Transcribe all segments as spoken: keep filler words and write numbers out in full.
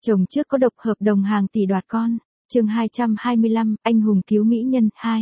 Chồng trước có độc hợp đồng hàng tỷ đoạt con. Chương hai trăm hai mươi lăm, anh hùng cứu mỹ nhân hai.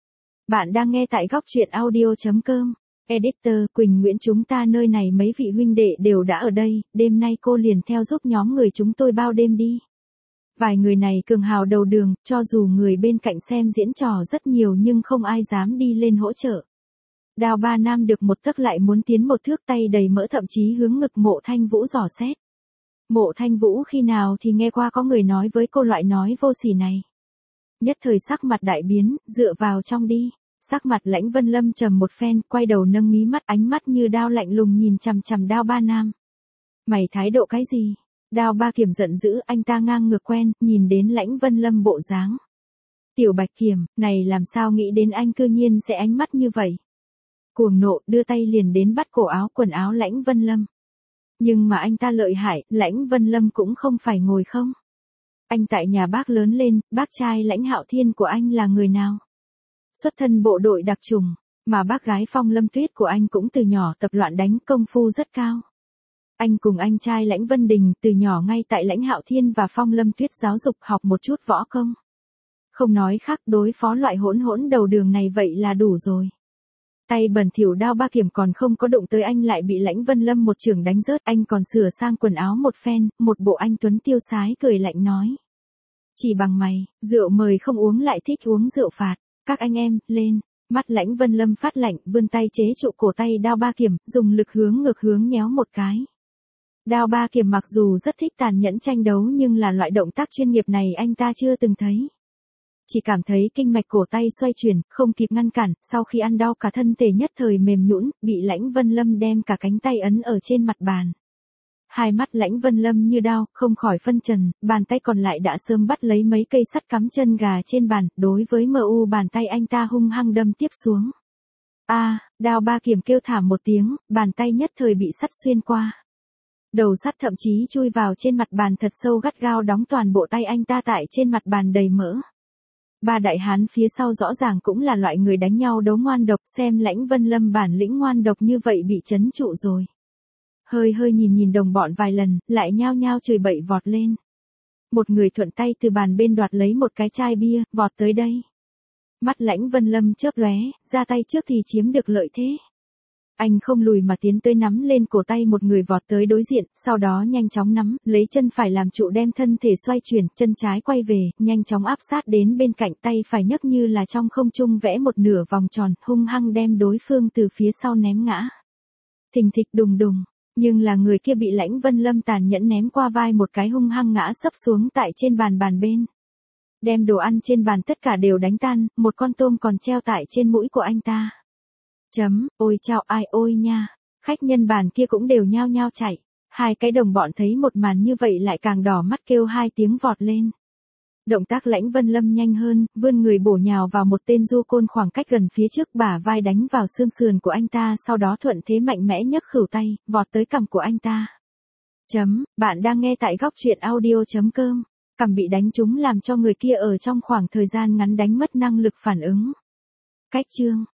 Bạn đang nghe tại góc truyện audio chấm com. Editor Quỳnh Nguyễn, chúng ta nơi này mấy vị huynh đệ đều đã ở đây, đêm nay cô liền theo giúp nhóm người chúng tôi bao đêm đi. Vài người này cường hào đầu đường, cho dù người bên cạnh xem diễn trò rất nhiều nhưng không ai dám đi lên hỗ trợ. Đào Ba Nam được một tấc lại muốn tiến một thước, tay đầy mỡ thậm chí hướng ngực Mộ Thanh Vũ dò xét. Mộ Thanh Vũ khi nào thì nghe qua có người nói với cô loại nói vô sỉ này. Nhất thời sắc mặt đại biến, dựa vào trong đi. Sắc mặt Lãnh Vân Lâm trầm một phen, quay đầu nâng mí mắt, ánh mắt như đao lạnh lùng nhìn chằm chằm Đao Ba Nam. Mày thái độ cái gì? Đao Ba Kiểm giận dữ, anh ta ngang ngược quen, nhìn đến Lãnh Vân Lâm bộ dáng. Tiểu Bạch Kiểm, này làm sao nghĩ đến anh cư nhiên sẽ ánh mắt như vậy? Cuồng nộ, đưa tay liền đến bắt cổ áo quần áo Lãnh Vân Lâm. Nhưng mà anh ta lợi hại, Lãnh Vân Lâm cũng không phải ngồi không. Anh tại nhà bác lớn lên, bác trai Lãnh Hạo Thiên của anh là người nào? Xuất thân bộ đội đặc chủng, mà bác gái Phong Lâm Tuyết của anh cũng từ nhỏ tập loạn đánh, công phu rất cao. Anh cùng anh trai Lãnh Vân Đình từ nhỏ ngay tại Lãnh Hạo Thiên và Phong Lâm Tuyết giáo dục học một chút võ công. Không nói khác, đối phó loại hỗn hỗn đầu đường này vậy là đủ rồi. Tay bẩn thỉu Đao Ba Kiểm còn không có đụng tới anh lại bị Lãnh Vân Lâm một chưởng đánh rớt, anh còn sửa sang quần áo một phen, một bộ anh tuấn tiêu sái cười lạnh nói. Chỉ bằng mày, rượu mời không uống lại thích uống rượu phạt, các anh em, lên. Mắt Lãnh Vân Lâm phát lạnh, vươn tay chế trụ cổ tay Đao Ba Kiểm, dùng lực hướng ngược hướng nhéo một cái. Đao Ba Kiểm mặc dù rất thích tàn nhẫn tranh đấu nhưng là loại động tác chuyên nghiệp này anh ta chưa từng thấy. Chỉ cảm thấy kinh mạch cổ tay xoay chuyển, không kịp ngăn cản, sau khi ăn đau cả thân thể nhất thời mềm nhũn, bị Lãnh Vân Lâm đem cả cánh tay ấn ở trên mặt bàn. Hai mắt Lãnh Vân Lâm như đao, không khỏi phân trần, bàn tay còn lại đã sớm bắt lấy mấy cây sắt cắm chân gà trên bàn, đối với mờ u bàn tay anh ta hung hăng đâm tiếp xuống. A, à, Đao Ba Kiểm kêu thảm một tiếng, bàn tay nhất thời bị sắt xuyên qua. Đầu sắt thậm chí chui vào trên mặt bàn thật sâu, gắt gao đóng toàn bộ tay anh ta tại trên mặt bàn đầy mỡ. Ba đại hán phía sau rõ ràng cũng là loại người đánh nhau đấu ngoan độc, xem Lãnh Vân Lâm bản lĩnh ngoan độc như vậy bị trấn trụ rồi. Hơi hơi nhìn nhìn đồng bọn vài lần, lại nhao nhao chửi bậy vọt lên. Một người thuận tay từ bàn bên đoạt lấy một cái chai bia, vọt tới đây. Mắt Lãnh Vân Lâm chớp lóe, ra tay trước thì chiếm được lợi thế. Anh không lùi mà tiến tới nắm lên cổ tay một người vọt tới đối diện, sau đó nhanh chóng nắm, lấy chân phải làm trụ đem thân thể xoay chuyển, chân trái quay về, nhanh chóng áp sát đến bên cạnh, tay phải nhấc như là trong không trung vẽ một nửa vòng tròn, hung hăng đem đối phương từ phía sau ném ngã. Thình thịch đùng đùng, nhưng là người kia bị Lãnh Vân Lâm tàn nhẫn ném qua vai một cái, hung hăng ngã sấp xuống tại trên bàn bàn bên. Đem đồ ăn trên bàn tất cả đều đánh tan, một con tôm còn treo tại trên mũi của anh ta. Chấm, ôi chao ai ôi nha, khách nhân bàn kia cũng đều nhao nhao chạy, hai cái đồng bọn thấy một màn như vậy lại càng đỏ mắt kêu hai tiếng vọt lên. Động tác Lãnh Vân Lâm nhanh hơn, vươn người bổ nhào vào một tên du côn khoảng cách gần phía trước, bả vai đánh vào xương sườn của anh ta, sau đó thuận thế mạnh mẽ nhấc khửu tay, vọt tới cằm của anh ta. Chấm, bạn đang nghe tại góc truyện audio chấm com, cằm bị đánh trúng làm cho người kia ở trong khoảng thời gian ngắn đánh mất năng lực phản ứng. Cách chương.